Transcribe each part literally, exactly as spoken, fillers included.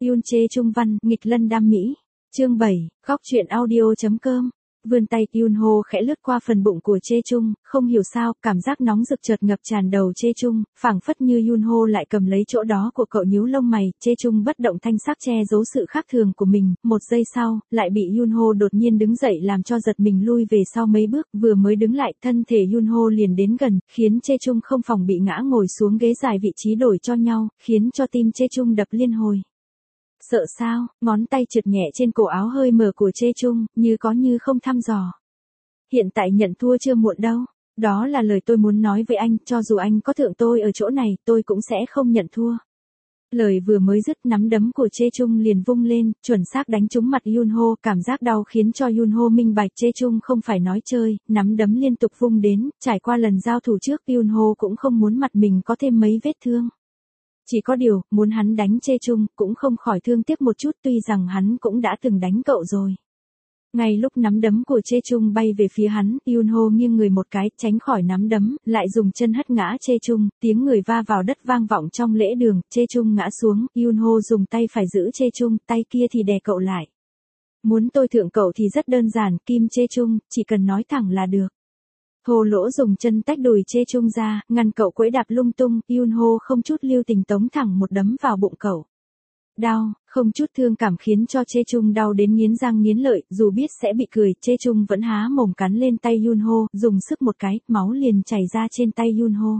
Yoon Chae Chung văn, nghịch lân đam mỹ. Chương bảy, góc truyện audio.com. Vươn tay Yoon Ho khẽ lướt qua phần bụng của Chae Chung, không hiểu sao, cảm giác nóng rực chợt ngập tràn đầu Chae Chung, phảng phất như Yoon Ho lại cầm lấy chỗ đó của cậu nhíu lông mày, Chae Chung bất động thanh sắc che giấu sự khác thường của mình, một giây sau, lại bị Yoon Ho đột nhiên đứng dậy làm cho giật mình lui về sau mấy bước, vừa mới đứng lại, thân thể Yoon Ho liền đến gần, khiến Chae Chung không phòng bị ngã ngồi xuống ghế dài vị trí đổi cho nhau, khiến cho tim Chae Chung đập liên hồi. Sợ sao, ngón tay trượt nhẹ trên cổ áo hơi mở của Chae Chung, như có như không thăm dò. Hiện tại nhận thua chưa muộn đâu, đó là lời tôi muốn nói với anh, cho dù anh có thượng tôi ở chỗ này, tôi cũng sẽ không nhận thua. Lời vừa mới dứt, nắm đấm của Chae Chung liền vung lên, chuẩn xác đánh trúng mặt Yoon Ho, cảm giác đau khiến cho Yoon Ho minh bạch Chae Chung không phải nói chơi, nắm đấm liên tục vung đến, trải qua lần giao thủ trước, Yoon Ho cũng không muốn mặt mình có thêm mấy vết thương. Chỉ có điều, muốn hắn đánh Chae Chung, cũng không khỏi thương tiếc một chút tuy rằng hắn cũng đã từng đánh cậu rồi. Ngay lúc nắm đấm của Chae Chung bay về phía hắn, Yoon Ho nghiêng người một cái, tránh khỏi nắm đấm, lại dùng chân hất ngã Chae Chung, tiếng người va vào đất vang vọng trong lễ đường, Chae Chung ngã xuống, Yoon Ho dùng tay phải giữ Chae Chung, tay kia thì đè cậu lại. Muốn tôi thượng cậu thì rất đơn giản, Kim Chae Chung, chỉ cần nói thẳng là được. Hồ Lỗ dùng chân tách đùi Chae Chung ra, ngăn cậu quẫy đạp lung tung, Yoon Ho không chút lưu tình tống thẳng một đấm vào bụng cậu. Đau, không chút thương cảm khiến cho Chae Chung đau đến nghiến răng nghiến lợi, dù biết sẽ bị cười, Chae Chung vẫn há mồm cắn lên tay Yoon Ho, dùng sức một cái, máu liền chảy ra trên tay Yoon Ho.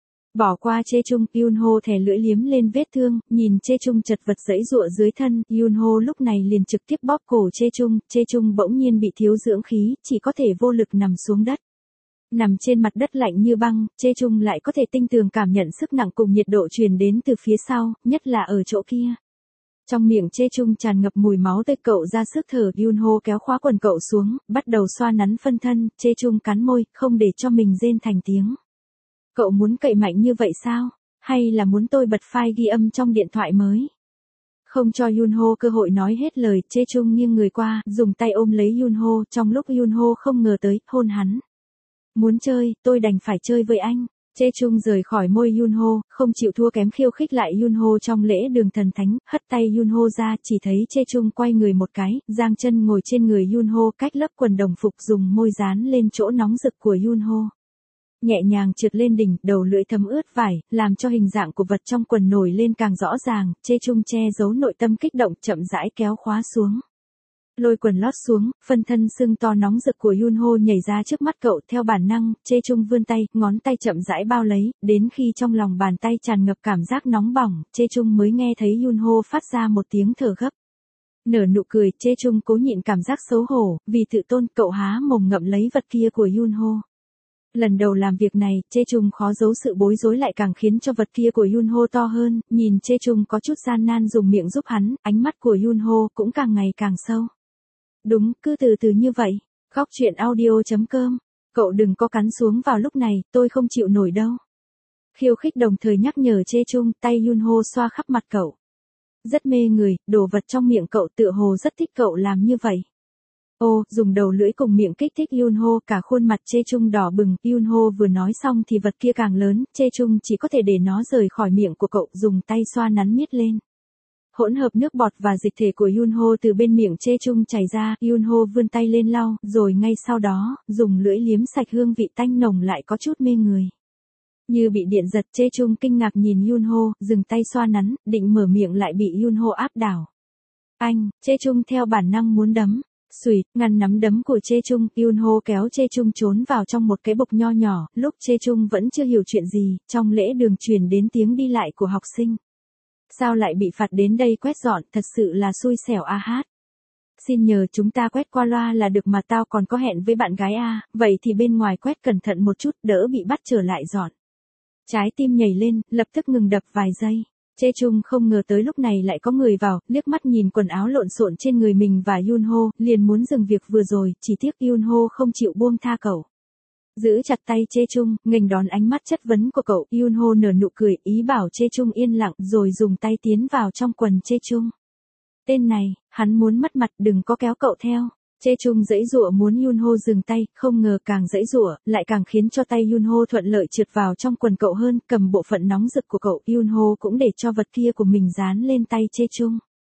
Bỏ qua Chae Chung, Yoon Ho thè lưỡi liếm lên vết thương, nhìn Chae Chung chật vật giãy giụa dưới thân, Yoon Ho lúc này liền trực tiếp bóp cổ Chae Chung, Chae Chung bỗng nhiên bị thiếu dưỡng khí, chỉ có thể vô lực nằm xuống đất. Nằm trên mặt đất lạnh như băng, Chae Chung lại có thể tinh tường cảm nhận sức nặng cùng nhiệt độ truyền đến từ phía sau, nhất là ở chỗ kia. Trong miệng Chae Chung tràn ngập mùi máu tươi, cậu ra sức thở, Yoon Ho kéo khóa quần cậu xuống, bắt đầu xoa nắn phân thân, Chae Chung cắn môi, không để cho mình rên thành tiếng. Cậu muốn cậy mạnh như vậy sao? Hay là muốn tôi bật file ghi âm trong điện thoại mới? Không cho Yoon Ho cơ hội nói hết lời, Chae Chung nghiêng người qua, dùng tay ôm lấy Yoon Ho, trong lúc Yoon Ho không ngờ tới, hôn hắn. Muốn chơi, tôi đành phải chơi với anh. Chae Chung rời khỏi môi Yoon Ho, không chịu thua kém khiêu khích lại Yoon Ho trong lễ đường thần thánh, hất tay Yoon Ho ra, chỉ thấy Chae Chung quay người một cái, giang chân ngồi trên người Yoon Ho cách lớp quần đồng phục dùng môi dán lên chỗ nóng rực của Yoon Ho. Nhẹ nhàng trượt lên đỉnh, đầu lưỡi thấm ướt vải, làm cho hình dạng của vật trong quần nổi lên càng rõ ràng, Chae Chung che giấu nội tâm kích động, chậm rãi kéo khóa xuống. Lôi quần lót xuống, phân thân sưng to nóng rực của Yoon Ho nhảy ra trước mắt cậu, theo bản năng, Chae Chung vươn tay, ngón tay chậm rãi bao lấy, đến khi trong lòng bàn tay tràn ngập cảm giác nóng bỏng, Chae Chung mới nghe thấy Yoon Ho phát ra một tiếng thở gấp. Nở nụ cười, Chae Chung cố nhịn cảm giác xấu hổ, vì tự tôn, cậu há mồm ngậm lấy vật kia của Yoon Ho. Lần đầu làm việc này, Chae Chung khó giấu sự bối rối lại càng khiến cho vật kia của Yoon Ho to hơn, nhìn Chae Chung có chút gian nan dùng miệng giúp hắn, ánh mắt của Yoon Ho cũng càng ngày càng sâu. Đúng, cứ từ từ như vậy. Góc truyện audio.com. Cậu đừng có cắn xuống vào lúc này, tôi không chịu nổi đâu. Khiêu khích đồng thời nhắc nhở Chae Chung, tay Yoon Ho xoa khắp mặt cậu. Rất mê người, đồ vật trong miệng cậu tựa hồ rất thích cậu làm như vậy. Ô, dùng đầu lưỡi cùng miệng kích thích Yoon Ho, cả khuôn mặt Chae Chung đỏ bừng, Yoon Ho vừa nói xong thì vật kia càng lớn, Chae Chung chỉ có thể để nó rời khỏi miệng của cậu, dùng tay xoa nắn miết lên. Hỗn hợp nước bọt và dịch thể của Yoon Ho từ bên miệng Chae Chung chảy ra, Yoon Ho vươn tay lên lau, rồi ngay sau đó, dùng lưỡi liếm sạch hương vị tanh nồng lại có chút mê người. Như bị điện giật, Chae Chung kinh ngạc nhìn Yoon Ho, dừng tay xoa nắn, định mở miệng lại bị Yoon Ho áp đảo. Anh, Chae Chung theo bản năng muốn đấm. Xùi, ngăn nắm đấm của Chae Chung, Yoon Ho kéo Chae Chung trốn vào trong một cái bục nho nhỏ, lúc Chae Chung vẫn chưa hiểu chuyện gì, trong lễ đường truyền đến tiếng đi lại của học sinh. Sao lại bị phạt đến đây quét dọn, thật sự là xui xẻo a hát. Xin nhờ chúng ta quét qua loa là được mà, tao còn có hẹn với bạn gái a, vậy thì bên ngoài quét cẩn thận một chút, đỡ bị bắt trở lại dọn. Trái tim nhảy lên, lập tức ngừng đập vài giây. Chae Chung không ngờ tới lúc này lại có người vào, liếc mắt nhìn quần áo lộn xộn trên người mình và Yoon Ho, liền muốn dừng việc vừa rồi, chỉ tiếc Yoon Ho không chịu buông tha cậu. Giữ chặt tay Chae Chung, nghênh đón ánh mắt chất vấn của cậu, Yoon Ho nở nụ cười, ý bảo Chae Chung yên lặng, rồi dùng tay tiến vào trong quần Chae Chung. Tên này, hắn muốn mất mặt, đừng có kéo cậu theo. Chae Chung giãy giụa muốn Yoon Ho dừng tay, không ngờ càng giãy giụa, lại càng khiến cho tay Yoon Ho thuận lợi trượt vào trong quần cậu hơn, cầm bộ phận nóng rực của cậu, Yoon Ho cũng để cho vật kia của mình dán lên tay Chae Chung.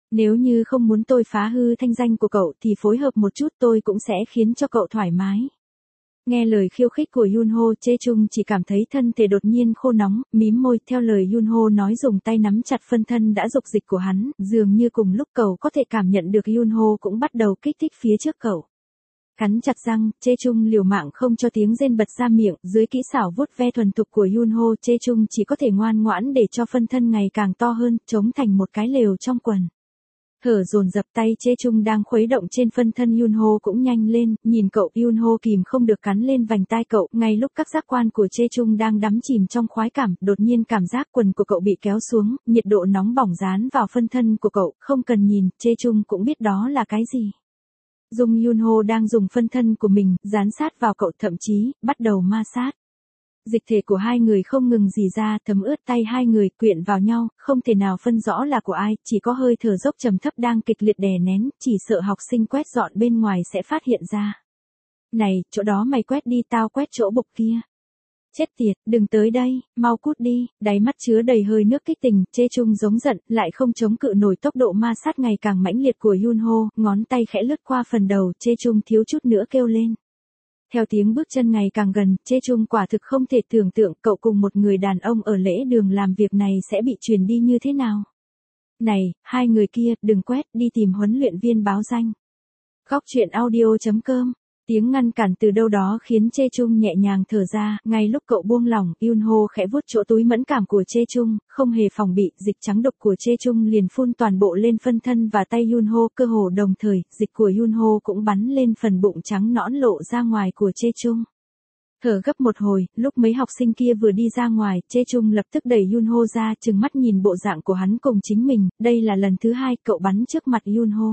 Nếu như không muốn tôi phá hư thanh danh của cậu thì phối hợp một chút tôi cũng sẽ khiến cho cậu thoải mái. Nghe lời khiêu khích của Yunho, Chae Chung chỉ cảm thấy thân thể đột nhiên khô nóng, mím môi, theo lời Yunho nói dùng tay nắm chặt phân thân đã dục dịch của hắn, dường như cùng lúc cậu có thể cảm nhận được Yunho cũng bắt đầu kích thích phía trước cậu. Cắn chặt răng, Chae Chung liều mạng không cho tiếng rên bật ra miệng, dưới kỹ xảo vuốt ve thuần thục của Yunho, Chae Chung chỉ có thể ngoan ngoãn để cho phân thân ngày càng to hơn, chống thành một cái lều trong quần. Thở dồn dập, tay Chae Chung đang khuấy động trên phân thân Yunho cũng nhanh lên, nhìn cậu, Yunho kìm không được cắn lên vành tai cậu, ngay lúc các giác quan của Chae Chung đang đắm chìm trong khoái cảm, đột nhiên cảm giác quần của cậu bị kéo xuống, nhiệt độ nóng bỏng dán vào phân thân của cậu, không cần nhìn, Chae Chung cũng biết đó là cái gì. Dung Yunho đang dùng phân thân của mình, dán sát vào cậu, thậm chí, bắt đầu ma sát. Dịch thể của hai người không ngừng rỉ ra, thấm ướt tay hai người, quyện vào nhau, không thể nào phân rõ là của ai, chỉ có hơi thở dốc trầm thấp đang kịch liệt đè nén, chỉ sợ học sinh quét dọn bên ngoài sẽ phát hiện ra. Này, chỗ đó mày quét đi, tao quét chỗ bục kia. Chết tiệt, đừng tới đây, mau cút đi, đáy mắt chứa đầy hơi nước kích tình, Chae Chung giống giận, lại không chống cự nổi tốc độ ma sát ngày càng mãnh liệt của Yunho, ngón tay khẽ lướt qua phần đầu, Chae Chung thiếu chút nữa kêu lên. Theo tiếng bước chân ngày càng gần, Chae Chung quả thực không thể tưởng tượng cậu cùng một người đàn ông ở lễ đường làm việc này sẽ bị truyền đi như thế nào. Này, hai người kia, đừng quét, đi tìm huấn luyện viên báo danh. Góc truyện audio chấm com. Tiếng ngăn cản từ đâu đó khiến Chae Chung nhẹ nhàng thở ra, ngay lúc cậu buông lỏng, Yunho khẽ vuốt chỗ túi mẫn cảm của Chae Chung, không hề phòng bị, dịch trắng độc của Chae Chung liền phun toàn bộ lên phân thân và tay Yunho, cơ hồ đồng thời, dịch của Yunho cũng bắn lên phần bụng trắng nõn lộ ra ngoài của Chae Chung. Thở gấp một hồi, lúc mấy học sinh kia vừa đi ra ngoài, Chae Chung lập tức đẩy Yunho ra, trừng mắt nhìn bộ dạng của hắn cùng chính mình, đây là lần thứ hai cậu bắn trước mặt Yunho.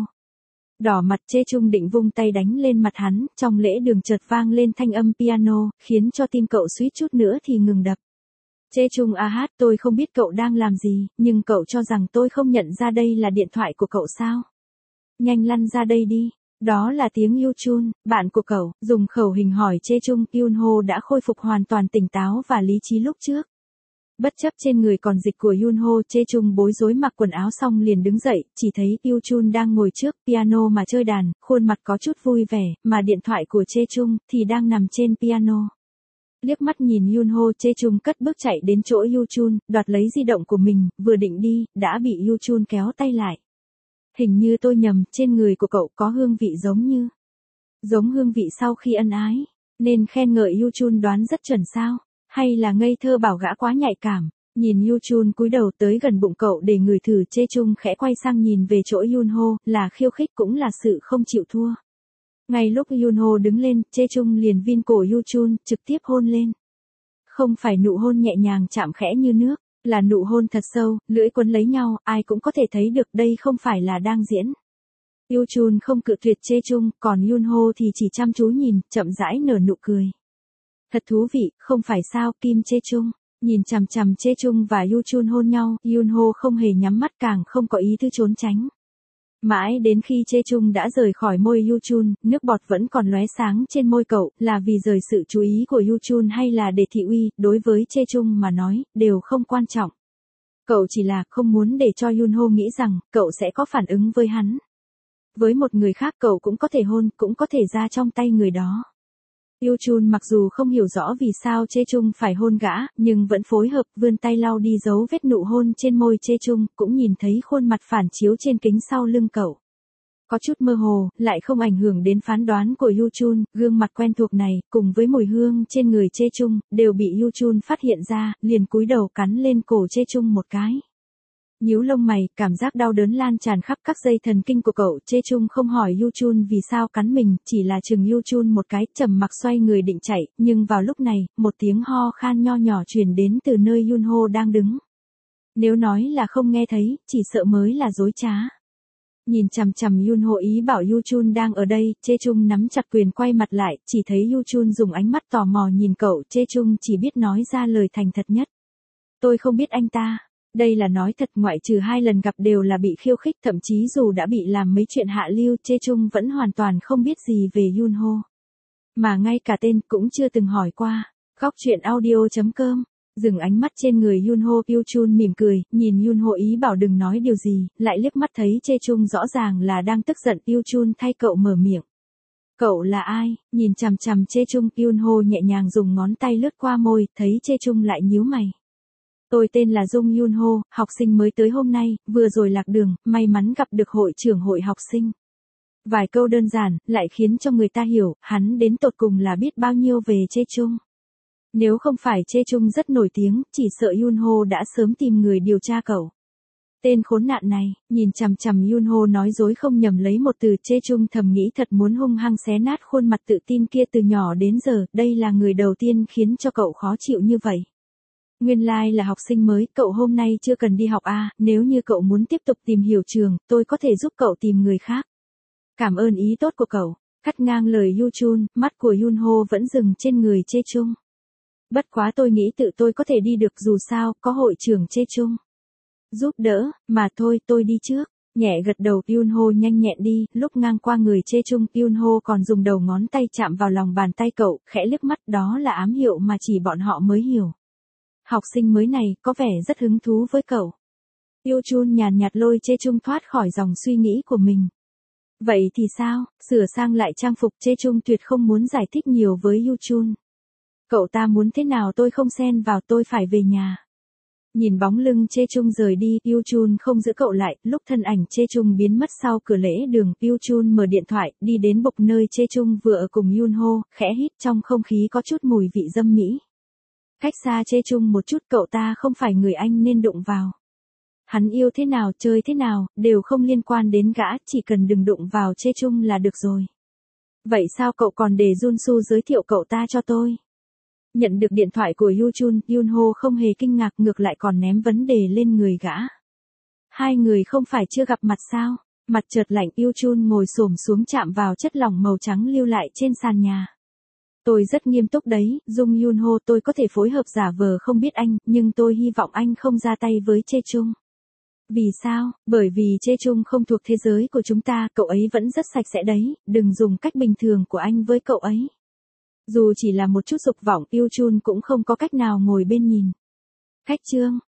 Đỏ mặt, Chae Chung định vung tay đánh lên mặt hắn, trong lễ đường chợt vang lên thanh âm piano, khiến cho tim cậu suýt chút nữa thì ngừng đập. Chae Chung a hát, tôi không biết cậu đang làm gì, nhưng cậu cho rằng tôi không nhận ra đây là điện thoại của cậu sao? Nhanh lăn ra đây đi. Đó là tiếng Yuchun, bạn của cậu, dùng khẩu hình hỏi Chae Chung, Yunho đã khôi phục hoàn toàn tỉnh táo và lý trí lúc trước. Bất chấp trên người còn dịch của Yunho, Chae Chung bối rối mặc quần áo xong liền đứng dậy, chỉ thấy Yuchun đang ngồi trước piano mà chơi đàn, khuôn mặt có chút vui vẻ, mà điện thoại của Chae Chung thì đang nằm trên piano. Liếc mắt nhìn Yunho, Chae Chung cất bước chạy đến chỗ Yuchun, đoạt lấy di động của mình, vừa định đi, đã bị Yuchun kéo tay lại. Hình như tôi nhầm, trên người của cậu có hương vị giống như, giống hương vị sau khi ân ái, nên khen ngợi Yuchun đoán rất chuẩn sao? Hay là ngây thơ bảo gã quá nhạy cảm, nhìn Yuchun cúi đầu tới gần bụng cậu để ngửi thử, Chae Chung khẽ quay sang nhìn về chỗ Yunho, là khiêu khích cũng là sự không chịu thua. Ngay lúc Yunho đứng lên, Chae Chung liền vin cổ Yuchun, trực tiếp hôn lên. Không phải nụ hôn nhẹ nhàng chạm khẽ như nước, là nụ hôn thật sâu, lưỡi quấn lấy nhau, ai cũng có thể thấy được đây không phải là đang diễn. Yuchun không cự tuyệt Chae Chung, còn Yunho thì chỉ chăm chú nhìn, chậm rãi nở nụ cười. Thật thú vị, không phải sao, Kim Chae Chung. Nhìn chằm chằm Chae Chung và Yuchun hôn nhau, Yunho không hề nhắm mắt, càng không có ý thứ trốn tránh. Mãi đến khi Chae Chung đã rời khỏi môi Yuchun, nước bọt vẫn còn lóe sáng trên môi cậu, là vì rời sự chú ý của Yuchun hay là để thị uy, đối với Chae Chung mà nói, đều không quan trọng. Cậu chỉ là không muốn để cho Yunho nghĩ rằng, cậu sẽ có phản ứng với hắn. Với một người khác cậu cũng có thể hôn, cũng có thể ra trong tay người đó. Yuchun mặc dù không hiểu rõ vì sao Chae Chung phải hôn gã, nhưng vẫn phối hợp, vươn tay lau đi dấu vết nụ hôn trên môi Chae Chung, cũng nhìn thấy khuôn mặt phản chiếu trên kính sau lưng cậu. Có chút mơ hồ, lại không ảnh hưởng đến phán đoán của Yuchun, gương mặt quen thuộc này, cùng với mùi hương trên người Chae Chung, đều bị Yuchun phát hiện ra, liền cúi đầu cắn lên cổ Chae Chung một cái. Nhíu lông mày, cảm giác đau đớn lan tràn khắp các dây thần kinh của cậu, Chae Chung không hỏi Yuchun vì sao cắn mình, chỉ là chừng Yuchun một cái, trầm mặc xoay người định chạy, nhưng vào lúc này, một tiếng ho khan nho nhỏ truyền đến từ nơi Yunho đang đứng. Nếu nói là không nghe thấy, chỉ sợ mới là dối trá. Nhìn chằm chằm Yunho ý bảo Yuchun đang ở đây, Chae Chung nắm chặt quyền quay mặt lại, chỉ thấy Yuchun dùng ánh mắt tò mò nhìn cậu, Chae Chung chỉ biết nói ra lời thành thật nhất. Tôi không biết anh ta. Đây là nói thật, ngoại trừ hai lần gặp đều là bị khiêu khích, thậm chí dù đã bị làm mấy chuyện hạ lưu, Chae Chung vẫn hoàn toàn không biết gì về Yunho. Mà ngay cả tên cũng chưa từng hỏi qua. Góc truyện audio chấm com Dừng ánh mắt trên người Yunho, Yuchun mỉm cười, nhìn Yunho ý bảo đừng nói điều gì, lại liếc mắt thấy Chechung rõ ràng là đang tức giận, Yuchun thay cậu mở miệng. Cậu là ai? Nhìn chằm chằm Chechung, Yunho nhẹ nhàng dùng ngón tay lướt qua môi, thấy Chechung lại nhíu mày. Tôi tên là Dung Yunho, học sinh mới tới hôm nay, vừa rồi lạc đường, may mắn gặp được hội trưởng hội học sinh. Vài câu đơn giản, lại khiến cho người ta hiểu, hắn đến tột cùng là biết bao nhiêu về Chechung. Nếu không phải Chechung rất nổi tiếng, chỉ sợ Yunho đã sớm tìm người điều tra cậu. Tên khốn nạn này, nhìn chằm chằm Yunho nói dối không nhầm lấy một từ, Chechung thầm nghĩ thật muốn hung hăng xé nát khuôn mặt tự tin kia từ nhỏ đến giờ, đây là người đầu tiên khiến cho cậu khó chịu như vậy. Nguyên lai like là học sinh mới, cậu hôm nay chưa cần đi học à, nếu như cậu muốn tiếp tục tìm hiểu trường, tôi có thể giúp cậu tìm người khác. Cảm ơn ý tốt của cậu, cắt ngang lời Yuchun, mắt của Yunho vẫn dừng trên người Chechung. Bất quá tôi nghĩ tự tôi có thể đi được, dù sao, có hội trưởng Chechung giúp đỡ, mà thôi tôi đi trước. Nhẹ gật đầu, Yunho nhanh nhẹn đi, lúc ngang qua người Chechung, Yunho còn dùng đầu ngón tay chạm vào lòng bàn tay cậu, khẽ liếc mắt, đó là ám hiệu mà chỉ bọn họ mới hiểu. Học sinh mới này có vẻ rất hứng thú với cậu. Yuchun nhàn nhạt lôi Chechung thoát khỏi dòng suy nghĩ của mình. Vậy thì sao? Sửa sang lại trang phục, Chechung tuyệt không muốn giải thích nhiều với Yuchun. Cậu ta muốn thế nào tôi không xen vào, tôi phải về nhà. Nhìn bóng lưng Chechung rời đi, Yuchun không giữ cậu lại, lúc thân ảnh Chechung biến mất sau cửa lễ đường, Yuchun mở điện thoại, đi đến bục nơi Chechung vừa ở cùng Yunho, khẽ hít, trong không khí có chút mùi vị dâm mỹ. Cách xa Chechung một chút, cậu ta không phải người anh nên đụng vào. Hắn yêu thế nào, chơi thế nào, đều không liên quan đến gã, chỉ cần đừng đụng vào Chechung là được rồi. Vậy sao cậu còn để Junsu giới thiệu cậu ta cho tôi? Nhận được điện thoại của Yuchun, Yunho không hề kinh ngạc, ngược lại còn ném vấn đề lên người gã. Hai người không phải chưa gặp mặt sao? Mặt chợt lạnh, Yuchun ngồi xổm xuống chạm vào chất lỏng màu trắng lưu lại trên sàn nhà. Tôi rất nghiêm túc đấy, Dung Yunho, tôi có thể phối hợp giả vờ không biết anh, nhưng tôi hy vọng anh không ra tay với Chechung. Vì sao? Bởi vì Chechung không thuộc thế giới của chúng ta, cậu ấy vẫn rất sạch sẽ đấy, đừng dùng cách bình thường của anh với cậu ấy. Dù chỉ là một chút dục vọng, Yuchun cũng không có cách nào ngồi bên nhìn. Khách chương.